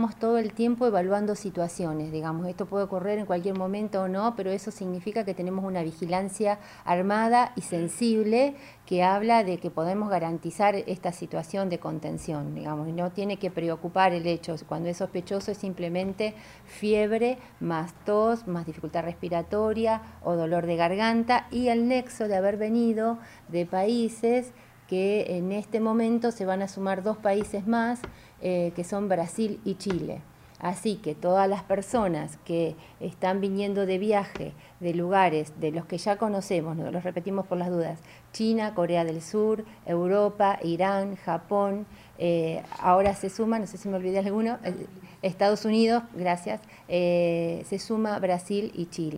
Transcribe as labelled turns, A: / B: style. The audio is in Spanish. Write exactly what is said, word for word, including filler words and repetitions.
A: estamos todo el tiempo evaluando situaciones, digamos, esto puede ocurrir en cualquier momento o no, pero eso significa que tenemos una vigilancia armada y sensible que habla de que podemos garantizar esta situación de contención, digamos, y no tiene que preocupar el hecho, cuando es sospechoso es simplemente fiebre, más tos, más dificultad respiratoria o dolor de garganta y el nexo de haber venido de países que en este momento se van a sumar dos países más, eh, que son Brasil y Chile. Así que todas las personas que están viniendo de viaje de lugares de los que ya conocemos, no los repetimos por las dudas, China, Corea del Sur, Europa, Irán, Japón, eh, ahora se suma, no sé si me olvidé alguno, eh, Estados Unidos, gracias, eh, se suma Brasil y Chile.